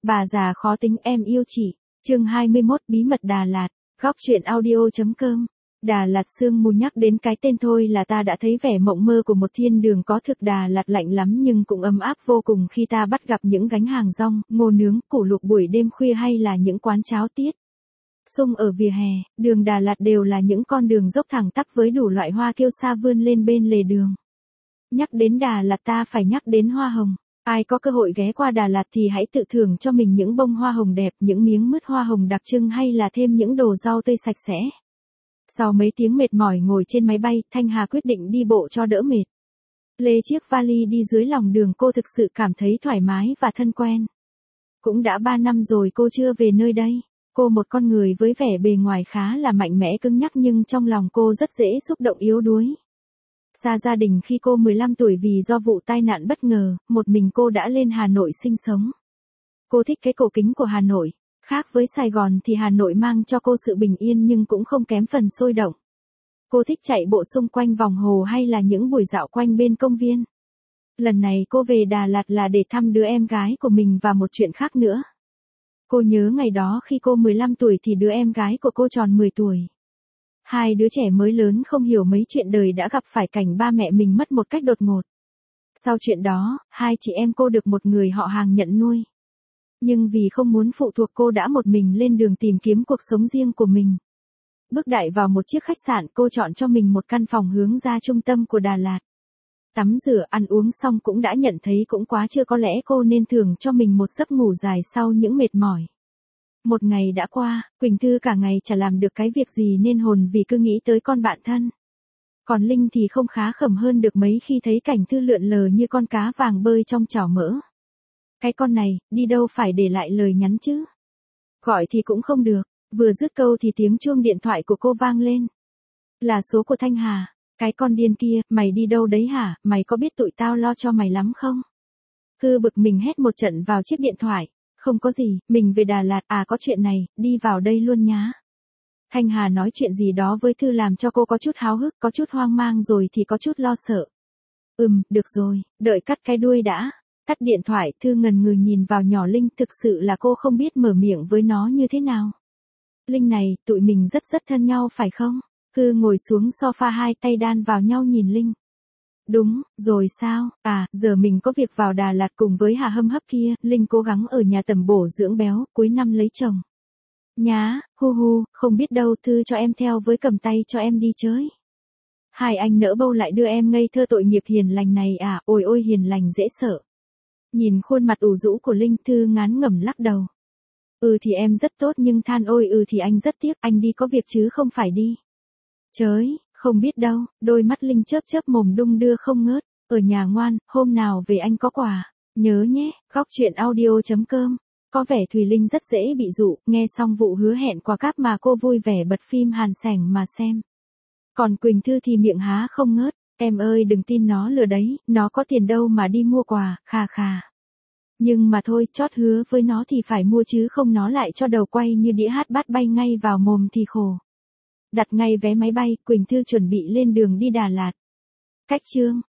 Bà già khó tính em yêu chị. Chương 21 Bí mật Đà Lạt. Góc truyện audio.com. Đà Lạt sương mù, nhắc đến cái tên thôi là ta đã thấy vẻ mộng mơ của một thiên đường có thực. Đà Lạt lạnh lắm nhưng cũng ấm áp vô cùng khi ta bắt gặp những gánh hàng rong, ngô nướng, củ luộc buổi đêm khuya hay là những quán cháo tiết xung ở vỉa hè. Đường Đà Lạt đều là những con đường dốc thẳng tắp với đủ loại hoa kiêu sa vươn lên bên lề đường. Nhắc đến Đà Lạt ta phải nhắc đến hoa hồng. Ai có cơ hội ghé qua Đà Lạt thì hãy tự thưởng cho mình những bông hoa hồng đẹp, những miếng mứt hoa hồng đặc trưng hay là thêm những đồ rau tươi sạch sẽ. Sau mấy tiếng mệt mỏi ngồi trên máy bay, Thanh Hà quyết định đi bộ cho đỡ mệt. Lê chiếc vali đi dưới lòng đường, cô thực sự cảm thấy thoải mái và thân quen. Cũng đã 3 năm rồi cô chưa về nơi đây. Cô một con người với vẻ bề ngoài khá là mạnh mẽ cứng nhắc nhưng trong lòng cô rất dễ xúc động yếu đuối. Xa gia đình khi cô 15 tuổi vì do vụ tai nạn bất ngờ, một mình cô đã lên Hà Nội sinh sống. Cô thích cái cổ kính của Hà Nội. Khác với Sài Gòn thì Hà Nội mang cho cô sự bình yên nhưng cũng không kém phần sôi động. Cô thích chạy bộ xung quanh vòng hồ hay là những buổi dạo quanh bên công viên. Lần này cô về Đà Lạt là để thăm đứa em gái của mình và một chuyện khác nữa. Cô nhớ ngày đó khi cô 15 tuổi thì đứa em gái của cô tròn 10 tuổi. Hai đứa trẻ mới lớn không hiểu mấy chuyện đời đã gặp phải cảnh ba mẹ mình mất một cách đột ngột. Sau chuyện đó, hai chị em cô được một người họ hàng nhận nuôi. Nhưng vì không muốn phụ thuộc cô đã một mình lên đường tìm kiếm cuộc sống riêng của mình. Bước đại vào một chiếc khách sạn, cô chọn cho mình một căn phòng hướng ra trung tâm của Đà Lạt. Tắm rửa ăn uống xong cũng đã nhận thấy cũng quá trưa, có lẽ cô nên thưởng cho mình một giấc ngủ dài sau những mệt mỏi. Một ngày đã qua, Quỳnh Thư cả ngày chả làm được cái việc gì nên hồn vì cứ nghĩ tới con bạn thân. Còn Linh thì không khá khẩm hơn được mấy khi thấy cảnh Thư lượn lờ như con cá vàng bơi trong chảo mỡ. Cái con này, đi đâu phải để lại lời nhắn chứ. Gọi thì cũng không được, vừa dứt câu thì tiếng chuông điện thoại của cô vang lên. Là số của Thanh Hà. Cái con điên kia, mày đi đâu đấy hả, mày có biết tụi tao lo cho mày lắm không? Thư bực mình hét một trận vào chiếc điện thoại. Không có gì, mình về Đà Lạt, có chuyện này, đi vào đây luôn nhá. Thanh Hà nói chuyện gì đó với Thư làm cho cô có chút háo hức, có chút hoang mang rồi thì có chút lo sợ. Được rồi, đợi cắt cái đuôi đã. Tắt điện thoại, Thư ngần ngừ nhìn vào nhỏ Linh, thực sự là cô không biết mở miệng với nó như thế nào. Linh này, tụi mình rất thân nhau phải không? Thư ngồi xuống sofa, hai tay đan vào nhau nhìn Linh. Đúng, rồi sao? Giờ mình có việc vào Đà Lạt cùng với Hà Hâm Hấp kia. Linh cố gắng ở nhà tầm bổ dưỡng béo, cuối năm lấy chồng. Nhá, không biết đâu, Thư cho em theo với, cầm tay cho em đi chơi. Hai anh nỡ bâu lại đưa em ngây thơ tội nghiệp hiền lành này à, ôi hiền lành dễ sợ. Nhìn khuôn mặt ủ rũ của Linh, Thư ngán ngẩm lắc đầu. Thì em rất tốt nhưng than ôi thì anh rất tiếc, anh đi có việc chứ không phải đi. Chới, không biết đâu, đôi mắt Linh chớp mồm đung đưa không ngớt. Ở nhà ngoan, hôm nào về anh có quà. Nhớ nhé, góc truyện audio.com. Có vẻ Thùy Linh rất dễ bị dụ, nghe xong vụ hứa hẹn quà cáp mà cô vui vẻ bật phim Hàn sảnh mà xem. Còn Quỳnh Thư thì miệng há không ngớt. Em ơi đừng tin nó lừa đấy, nó có tiền đâu mà đi mua quà, khà. Nhưng mà thôi, chót hứa với nó thì phải mua chứ không nó lại cho đầu quay như đĩa hát bát bay ngay vào mồm thì khổ. Đặt ngay vé máy bay, Quỳnh Thư chuẩn bị lên đường đi Đà Lạt. Cách chương